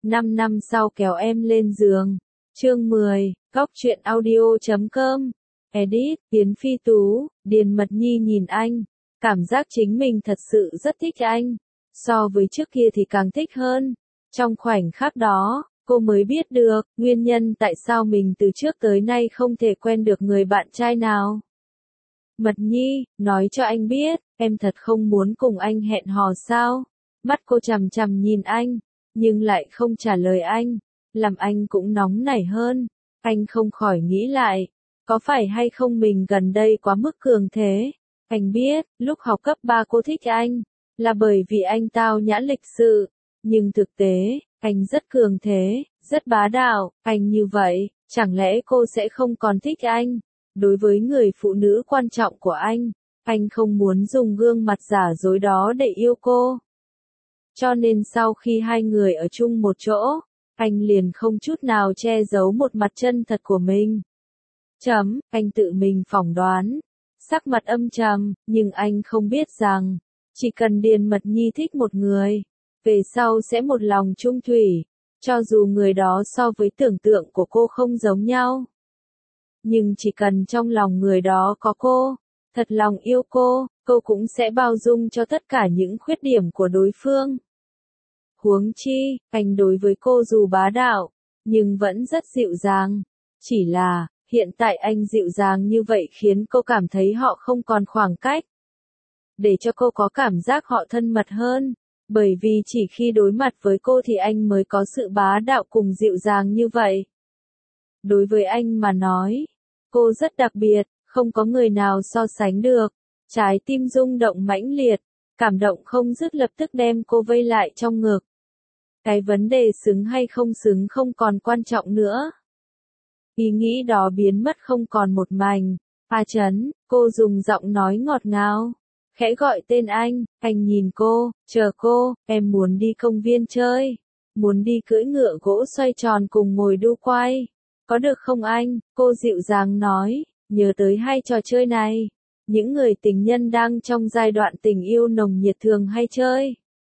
5 năm sau kéo em lên giường. Chương 10, Góc truyện audio.com. Edit, Tiến Phi Tú, Điền Mật Nhi nhìn anh, cảm giác chính mình thật sự rất thích anh. So với trước kia thì càng thích hơn. Trong khoảnh khắc đó, cô mới biết được, nguyên nhân tại sao mình từ trước tới nay không thể quen được người bạn trai nào. Mật Nhi, nói cho anh biết, em thật không muốn cùng anh hẹn hò sao? Mắt cô chằm chằm nhìn anh, nhưng lại không trả lời anh, làm anh cũng nóng nảy hơn. Anh không khỏi nghĩ lại, có phải hay không mình gần đây quá mức cường thế? Anh biết, lúc học cấp 3 cô thích anh, là bởi vì anh tao nhã lịch sự, nhưng thực tế, anh rất cường thế, rất bá đạo, anh như vậy, chẳng lẽ cô sẽ không còn thích anh? Đối với người phụ nữ quan trọng của anh không muốn dùng gương mặt giả dối đó để yêu cô. Cho nên sau khi hai người ở chung một chỗ, anh liền không chút nào che giấu một mặt chân thật của mình. Anh tự mình phỏng đoán, sắc mặt âm trầm, nhưng anh không biết rằng, chỉ cần Điền Mật Nhi thích một người, về sau sẽ một lòng chung thủy, cho dù người đó so với tưởng tượng của cô không giống nhau. Nhưng chỉ cần trong lòng người đó có cô, thật lòng yêu cô cũng sẽ bao dung cho tất cả những khuyết điểm của đối phương. Huống chi, anh đối với cô dù bá đạo, nhưng vẫn rất dịu dàng. Chỉ là, hiện tại anh dịu dàng như vậy khiến cô cảm thấy họ không còn khoảng cách. Để cho cô có cảm giác họ thân mật hơn, bởi vì chỉ khi đối mặt với cô thì anh mới có sự bá đạo cùng dịu dàng như vậy. Đối với anh mà nói, cô rất đặc biệt, không có người nào so sánh được. Trái tim rung động mãnh liệt, cảm động không dứt lập tức đem cô vây lại trong ngực. Cái vấn đề xứng hay không xứng không còn quan trọng nữa. Ý nghĩ đó biến mất không còn một mảnh. A Trấn, cô dùng giọng nói ngọt ngào, khẽ gọi tên anh nhìn cô, chờ cô, em muốn đi công viên chơi, muốn đi cưỡi ngựa gỗ xoay tròn cùng ngồi đu quay. Có được không anh? Cô dịu dàng nói, nhớ tới hai trò chơi này. Những người tình nhân đang trong giai đoạn tình yêu nồng nhiệt thường hay chơi.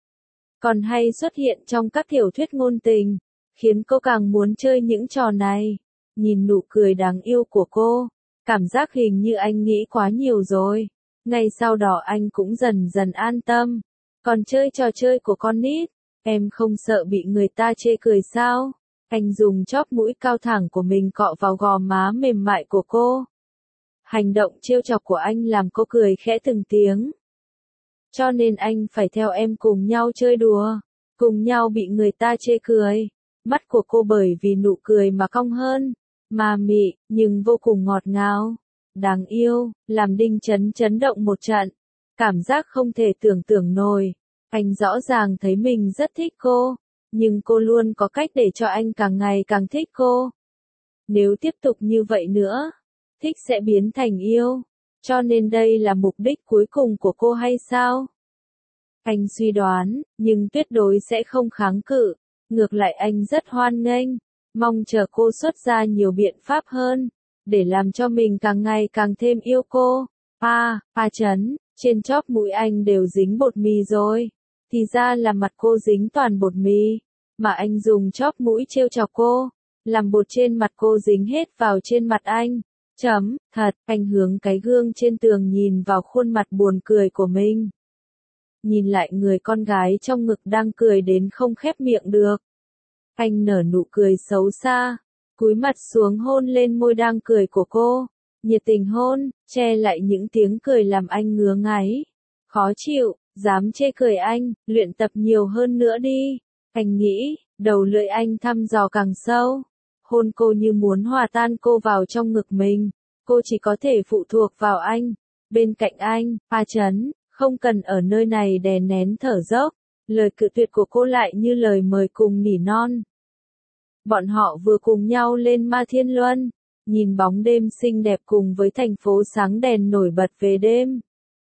Còn hay xuất hiện trong các tiểu thuyết ngôn tình, khiến cô càng muốn chơi những trò này. Nhìn nụ cười đáng yêu của cô, cảm giác hình như anh nghĩ quá nhiều rồi. Ngay sau đó anh cũng dần dần an tâm. Còn chơi trò chơi của con nít, em không sợ bị người ta chê cười sao? Anh dùng chóp mũi cao thẳng của mình cọ vào gò má mềm mại của cô. Hành động trêu chọc của anh làm cô cười khẽ từng tiếng. Cho nên anh phải theo em cùng nhau chơi đùa, cùng nhau bị người ta chê cười. Mắt của cô bởi vì nụ cười mà cong hơn, mà mị, nhưng vô cùng ngọt ngào, đáng yêu, làm Đinh Chấn chấn động một trận. Cảm giác không thể tưởng tượng nổi. Anh rõ ràng thấy mình rất thích cô, nhưng cô luôn có cách để cho anh càng ngày càng thích cô. Nếu tiếp tục như vậy nữa, thích sẽ biến thành yêu. Cho nên đây là mục đích cuối cùng của cô hay sao? Anh suy đoán, nhưng tuyệt đối sẽ không kháng cự. Ngược lại anh rất hoan nghênh, mong chờ cô xuất ra nhiều biện pháp hơn, để làm cho mình càng ngày càng thêm yêu cô. A Trấn, trên chóp mũi anh đều dính bột mì rồi. Thì ra là mặt cô dính toàn bột mì, mà anh dùng chóp mũi trêu chọc cô, làm bột trên mặt cô dính hết vào trên mặt anh. Thật, anh hướng cái gương trên tường nhìn vào khuôn mặt buồn cười của mình. Nhìn lại người con gái trong ngực đang cười đến không khép miệng được. Anh nở nụ cười xấu xa, cúi mặt xuống hôn lên môi đang cười của cô. Nhiệt tình hôn, che lại những tiếng cười làm anh ngứa ngáy. Khó chịu, dám chê cười anh, luyện tập nhiều hơn nữa đi. Anh nghĩ, đầu lưỡi anh thăm dò càng sâu. Hôn cô như muốn hòa tan cô vào trong ngực mình. Cô chỉ có thể phụ thuộc vào anh. Bên cạnh anh, A Trấn, không cần ở nơi này đè nén thở dốc. Lời cự tuyệt của cô lại như lời mời cùng nỉ non. Bọn họ vừa cùng nhau lên Ma Thiên Luân, nhìn bóng đêm xinh đẹp cùng với thành phố sáng đèn nổi bật về đêm.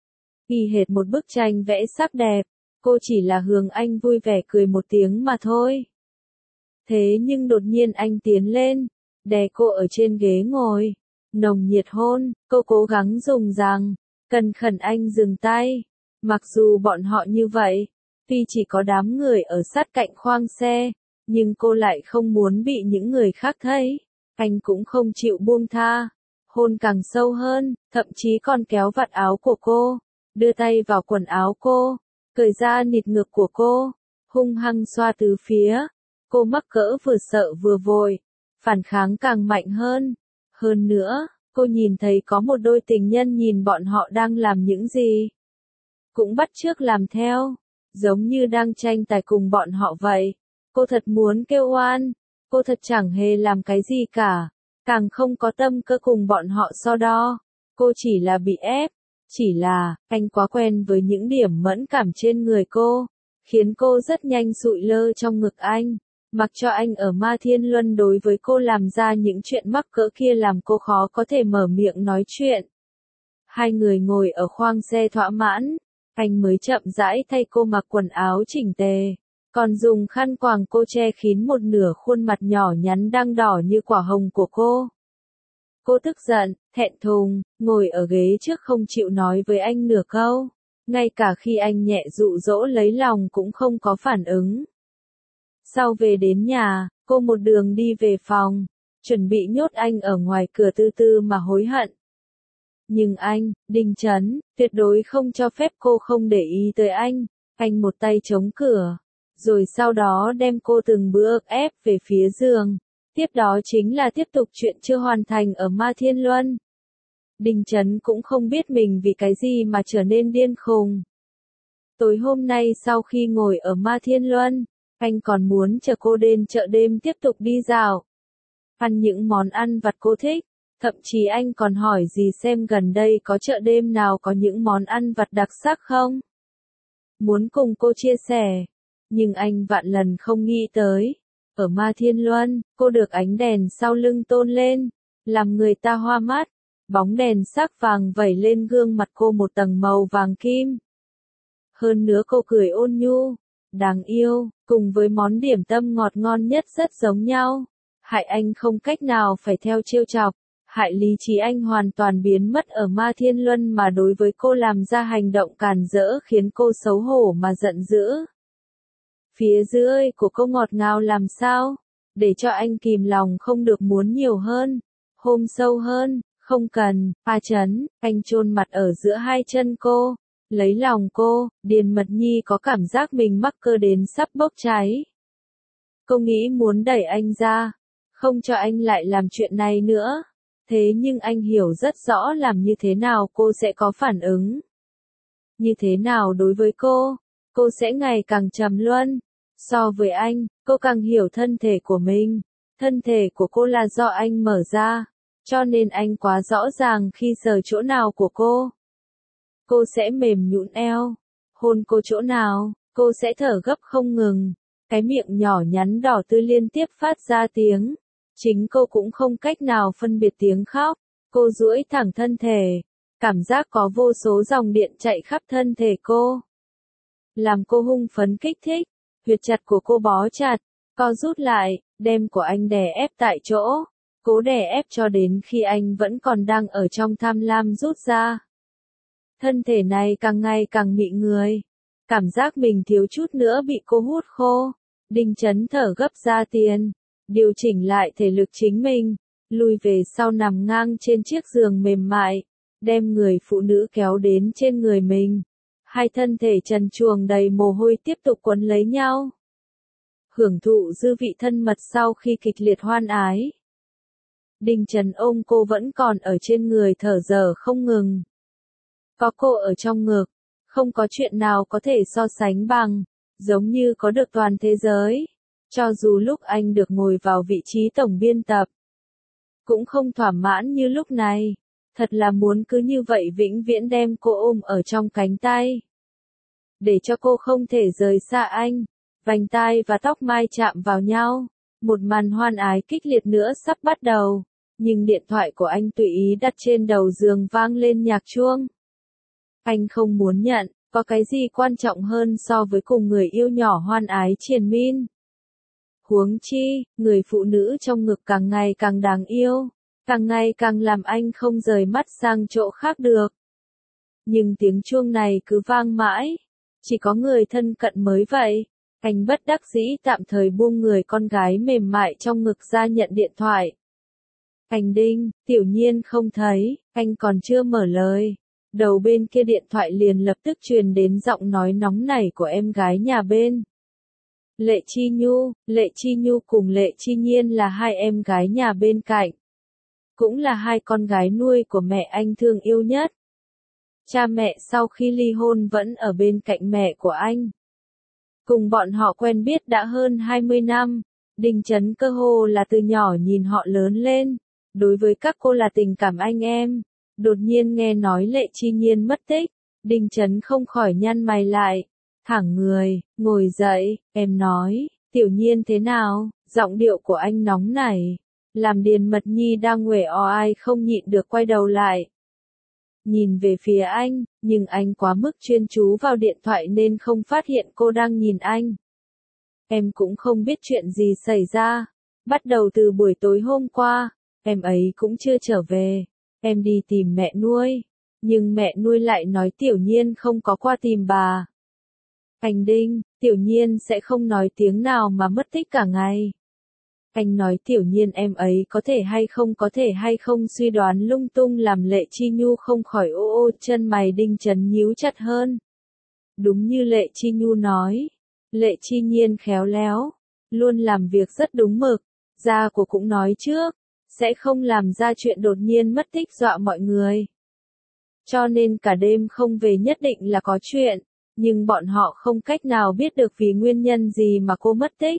Y hệt một bức tranh vẽ sắc đẹp, cô chỉ là hướng anh vui vẻ cười một tiếng mà thôi. Thế nhưng đột nhiên anh tiến lên, đè cô ở trên ghế ngồi, nồng nhiệt hôn, cô cố gắng dùng rằng, cần khẩn anh dừng tay. Mặc dù bọn họ như vậy, tuy chỉ có đám người ở sát cạnh khoang xe, Nhưng cô lại không muốn bị những người khác thấy. Anh cũng không chịu buông tha. Hôn càng sâu hơn, thậm chí còn kéo vạt áo của cô, đưa tay vào quần áo cô, cởi ra nịt ngực của cô, hung hăng xoa tứ phía. Cô mắc cỡ vừa sợ vừa vội, phản kháng càng mạnh hơn. Hơn nữa, cô nhìn thấy có một đôi tình nhân nhìn bọn họ đang làm những gì. Cũng bắt chước làm theo, giống như đang tranh tài cùng bọn họ vậy. Cô thật muốn kêu oan, cô thật chẳng hề làm cái gì cả, càng không có tâm cơ cùng bọn họ so đo. Cô chỉ là bị ép, chỉ là, anh quá quen với những điểm mẫn cảm trên người cô, khiến cô rất nhanh sụi lơ trong ngực anh. Mặc cho anh ở Ma Thiên Luân đối với cô làm ra những chuyện mắc cỡ kia làm cô khó có thể mở miệng nói chuyện. Hai người ngồi ở khoang xe thỏa mãn, anh mới chậm rãi thay cô mặc quần áo chỉnh tề, còn dùng khăn quàng cô che kín một nửa khuôn mặt nhỏ nhắn đang đỏ như quả hồng của cô. Cô tức giận, thẹn thùng, ngồi ở ghế trước không chịu nói với anh nửa câu, ngay cả khi anh nhẹ dụ dỗ lấy lòng cũng không có phản ứng. Sau về đến nhà, cô một đường đi về phòng, chuẩn bị nhốt anh ở ngoài cửa từ từ mà hối hận. Nhưng anh, Đinh Chấn, tuyệt đối không cho phép cô không để ý tới anh. Anh một tay chống cửa, rồi sau đó đem cô từng bước ép về phía giường. Tiếp đó chính là tiếp tục chuyện chưa hoàn thành ở Ma Thiên Luân. Đinh Chấn cũng không biết mình vì cái gì mà trở nên điên khùng. Tối hôm nay sau khi ngồi ở Ma Thiên Luân, anh còn muốn chờ cô đến chợ đêm tiếp tục đi dạo, ăn những món ăn vặt cô thích. Thậm chí anh còn hỏi gì xem gần đây có chợ đêm nào có những món ăn vặt đặc sắc không? Muốn cùng cô chia sẻ. Nhưng anh vạn lần không nghĩ tới. Ở Ma Thiên Luân, cô được ánh đèn sau lưng tôn lên, làm người ta hoa mắt. Bóng đèn sắc vàng vẩy lên gương mặt cô một tầng màu vàng kim. Hơn nữa cô cười ôn nhu, đáng yêu, cùng với món điểm tâm ngọt ngon nhất rất giống nhau. Hại anh không cách nào phải theo trêu chọc. Hại lý trí anh hoàn toàn biến mất ở Ma Thiên Luân mà đối với cô làm ra hành động càn rỡ khiến cô xấu hổ mà giận dữ. Phía dưới của cô ngọt ngào làm sao? Để cho anh kìm lòng không được muốn nhiều hơn, hôn sâu hơn, không cần. A Chấn, anh chôn mặt ở giữa hai chân cô, lấy lòng cô. Điền Mật Nhi có cảm giác mình mắc cơ đến sắp bốc cháy. Cô nghĩ muốn đẩy anh ra, không cho anh lại làm chuyện này nữa. Thế nhưng anh hiểu rất rõ làm như thế nào cô sẽ có phản ứng. Như thế nào đối với cô sẽ ngày càng trầm luân. So với anh, cô càng hiểu thân thể của mình. Thân thể của cô là do anh mở ra, cho nên anh quá rõ ràng khi sờ chỗ nào của cô. Cô sẽ mềm nhũn eo, hôn cô chỗ nào, cô sẽ thở gấp không ngừng. Cái miệng nhỏ nhắn đỏ tươi liên tiếp phát ra tiếng. Chính cô cũng không cách nào phân biệt tiếng khóc. Cô duỗi thẳng thân thể, cảm giác có vô số dòng điện chạy khắp thân thể cô. Làm cô hung phấn kích thích, huyệt chặt của cô bó chặt, co rút lại, đem của anh đè ép tại chỗ. Cố đè ép cho đến khi anh vẫn còn đang ở trong tham lam rút ra. Thân thể này càng ngày càng mị người. Cảm giác mình thiếu chút nữa bị cô hút khô. Đinh Chấn thở gấp ra tiền. Điều chỉnh lại thể lực chính mình, lùi về sau nằm ngang trên chiếc giường mềm mại, đem người phụ nữ kéo đến trên người mình. Hai thân thể trần truồng đầy mồ hôi tiếp tục quấn lấy nhau. Hưởng thụ dư vị thân mật sau khi kịch liệt hoan ái. Đinh Chấn ôm cô vẫn còn ở trên người thở dở không ngừng. Có cô ở trong ngực, không có chuyện nào có thể so sánh bằng, giống như có được toàn thế giới. Cho dù lúc anh được ngồi vào vị trí tổng biên tập, cũng không thỏa mãn như lúc này. Thật là muốn cứ như vậy vĩnh viễn đem cô ôm ở trong cánh tay. Để cho cô không thể rời xa anh. Vành tai và tóc mai chạm vào nhau. Một màn hoan ái kích liệt nữa sắp bắt đầu. Nhưng điện thoại của anh tùy ý đặt trên đầu giường vang lên nhạc chuông. Anh không muốn nhận, có cái gì quan trọng hơn so với cùng người yêu nhỏ hoan ái triền miên. Huống chi, người phụ nữ trong ngực càng ngày càng đáng yêu, càng ngày càng làm anh không rời mắt sang chỗ khác được. Nhưng tiếng chuông này cứ vang mãi, chỉ có người thân cận mới vậy. Anh bất đắc dĩ tạm thời buông người con gái mềm mại trong ngực ra nhận điện thoại. Anh Đinh, Tiểu Nhiên không thấy, anh còn chưa mở lời. Đầu bên kia điện thoại liền lập tức truyền đến giọng nói nóng nảy của em gái nhà bên. Lệ Chi Nhu cùng Lệ Chi Nhiên là hai em gái nhà bên cạnh. Cũng là hai con gái nuôi của mẹ anh thương yêu nhất. Cha mẹ sau khi ly hôn vẫn ở bên cạnh mẹ của anh. Cùng bọn họ quen biết đã hơn 20 năm, Đinh Chấn cơ hồ là từ nhỏ nhìn họ lớn lên. Đối với các cô là tình cảm anh em. Đột nhiên nghe nói Lệ Chi Nhiên mất tích, Đinh Chấn không khỏi nhăn mày lại. Thẳng người, ngồi dậy, em nói, Tiểu Nhiên thế nào? Giọng điệu của anh nóng nảy. Làm Điền Mật Nhi đang uể oai không nhịn được quay đầu lại. Nhìn về phía anh, nhưng anh quá mức chuyên chú vào điện thoại nên không phát hiện cô đang nhìn anh. Em cũng không biết chuyện gì xảy ra. Bắt đầu từ buổi tối hôm qua, em ấy cũng chưa trở về. Em đi tìm mẹ nuôi, nhưng mẹ nuôi lại nói Tiểu Nhiên không có qua tìm bà. Anh Đinh, Tiểu Nhiên sẽ không nói tiếng nào mà mất tích cả ngày. Anh nói Tiểu Nhiên em ấy có thể hay không suy đoán lung tung làm Lệ Chi Nhu không khỏi ô chân mày Đinh Chấn nhíu chặt hơn. Đúng như Lệ Chi Nhu nói, Lệ Chi Nhiên khéo léo, luôn làm việc rất đúng mực, gia của cũng nói trước, sẽ không làm ra chuyện đột nhiên mất tích dọa mọi người. Cho nên cả đêm không về nhất định là có chuyện, nhưng bọn họ không cách nào biết được vì nguyên nhân gì mà cô mất tích.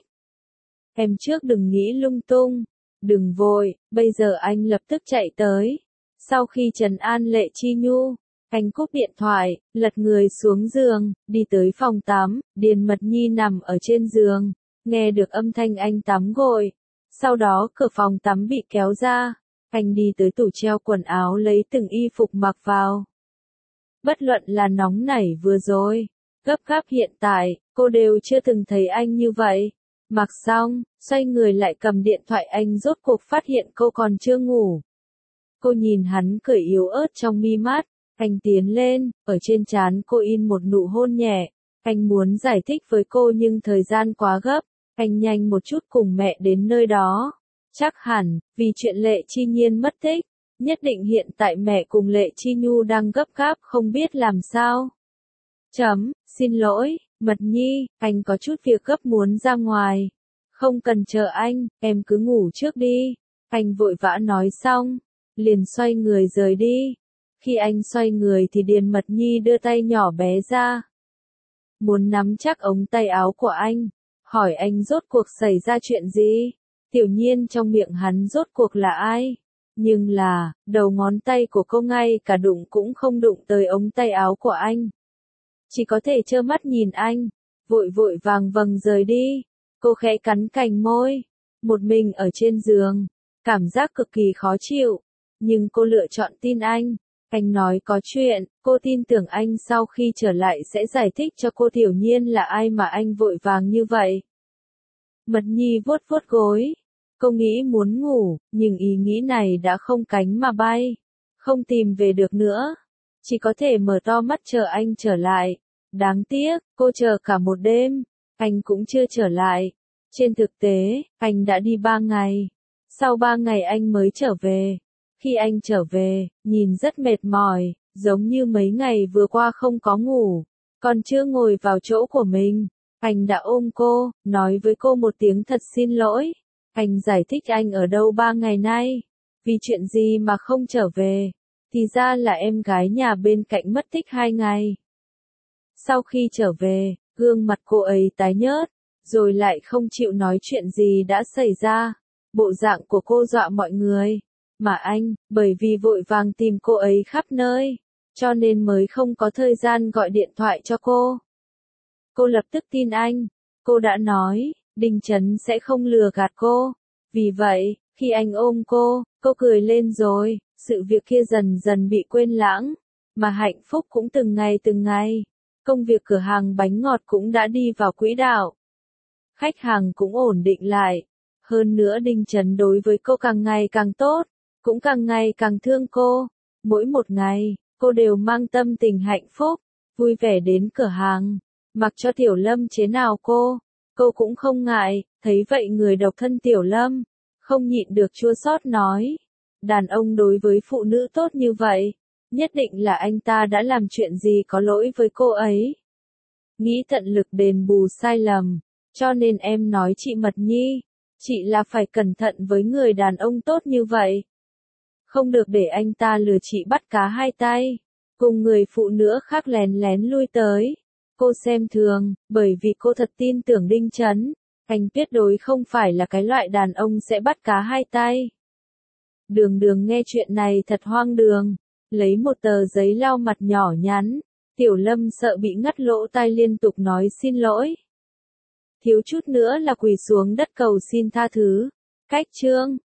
Em trước đừng nghĩ lung tung, đừng vội, bây giờ anh lập tức chạy tới. Sau khi trấn an Lệ Chi Nhu, anh cúp điện thoại, lật người xuống giường, đi tới phòng tắm, Điền Mật Nhi nằm ở trên giường, nghe được âm thanh anh tắm gội. Sau đó cửa phòng tắm bị kéo ra, anh đi tới tủ treo quần áo lấy từng y phục mặc vào. Bất luận là nóng nảy vừa rồi, gấp gáp hiện tại, cô đều chưa từng thấy anh như vậy. Mặc xong, xoay người lại cầm điện thoại anh rốt cuộc phát hiện cô còn chưa ngủ. Cô nhìn hắn cười yếu ớt trong mi mắt, anh tiến lên, ở trên trán cô in một nụ hôn nhẹ. Anh muốn giải thích với cô nhưng thời gian quá gấp, anh nhanh một chút cùng mẹ đến nơi đó. Chắc hẳn, vì chuyện Lệ Chi Nhiên mất tích, nhất định hiện tại mẹ cùng Lệ Chi Nhu đang gấp gáp không biết làm sao. Xin lỗi, Mật Nhi, anh có chút việc gấp muốn ra ngoài. Không cần chờ anh, em cứ ngủ trước đi. Anh vội vã nói xong, liền xoay người rời đi. Khi anh xoay người thì Điền Mật Nhi đưa tay nhỏ bé ra. Muốn nắm chắc ống tay áo của anh, hỏi anh rốt cuộc xảy ra chuyện gì. Tiểu Nhiên trong miệng hắn rốt cuộc là ai? Nhưng là, đầu ngón tay của cô ngay cả đụng cũng không đụng tới ống tay áo của anh. Chỉ có thể trơ mắt nhìn anh, vội vội vàng vàng rời đi. Cô khẽ cắn cành môi, một mình ở trên giường, cảm giác cực kỳ khó chịu. Nhưng cô lựa chọn tin anh. Anh nói có chuyện, cô tin tưởng anh sau khi trở lại sẽ giải thích cho cô Tiểu Nhiên là ai mà anh vội vàng như vậy. Mật Nhi vuốt vuốt gối. Cô nghĩ muốn ngủ, nhưng ý nghĩ này đã không cánh mà bay. Không tìm về được nữa. Chỉ có thể mở to mắt chờ anh trở lại. Đáng tiếc, cô chờ cả một đêm. Anh cũng chưa trở lại. Trên thực tế, anh đã đi 3 ngày. Sau 3 ngày anh mới trở về. Khi anh trở về, nhìn rất mệt mỏi, giống như mấy ngày vừa qua không có ngủ. Còn chưa ngồi vào chỗ của mình. Anh đã ôm cô, nói với cô một tiếng thật xin lỗi. Anh giải thích anh ở đâu 3 ngày nay. Vì chuyện gì mà không trở về. Thì ra là em gái nhà bên cạnh mất tích 2 ngày. Sau khi trở về, gương mặt cô ấy tái nhợt, rồi lại không chịu nói chuyện gì đã xảy ra. Bộ dạng của cô dọa mọi người. Mà anh, bởi vì vội vàng tìm cô ấy khắp nơi, cho nên mới không có thời gian gọi điện thoại cho cô. Cô lập tức tin anh. Cô đã nói, Đinh Chấn sẽ không lừa gạt cô. Vì vậy, khi anh ôm cô cười lên rồi, sự việc kia dần dần bị quên lãng. Mà hạnh phúc cũng từng ngày. Công việc cửa hàng bánh ngọt cũng đã đi vào quỹ đạo. Khách hàng cũng ổn định lại. Hơn nữa Đinh Chấn đối với cô càng ngày càng tốt, cũng càng ngày càng thương cô. Mỗi một ngày, cô đều mang tâm tình hạnh phúc, vui vẻ đến cửa hàng, mặc cho Tiểu Lâm chế nào cô, Cô cũng không ngại, thấy vậy người độc thân Tiểu Lâm, không nhịn được chua xót nói. Đàn ông đối với phụ nữ tốt như vậy, nhất định là anh ta đã làm chuyện gì có lỗi với cô ấy. Nghĩ tận lực đền bù sai lầm, cho nên em nói chị Mật Nhi, chị là phải cẩn thận với người đàn ông tốt như vậy. Không được để anh ta lừa chị bắt cá hai tay, cùng người phụ nữ khác lén lén lui tới. Cô xem thường, bởi vì cô thật tin tưởng Đinh Chấn, anh tuyệt đối không phải là cái loại đàn ông sẽ bắt cá hai tay. Đường Đường nghe chuyện này thật hoang đường, lấy một tờ giấy lau mặt nhỏ nhắn, Tiểu Lâm sợ bị ngắt lỗ tai liên tục nói xin lỗi. Thiếu chút nữa là quỳ xuống đất cầu xin tha thứ. Cách chương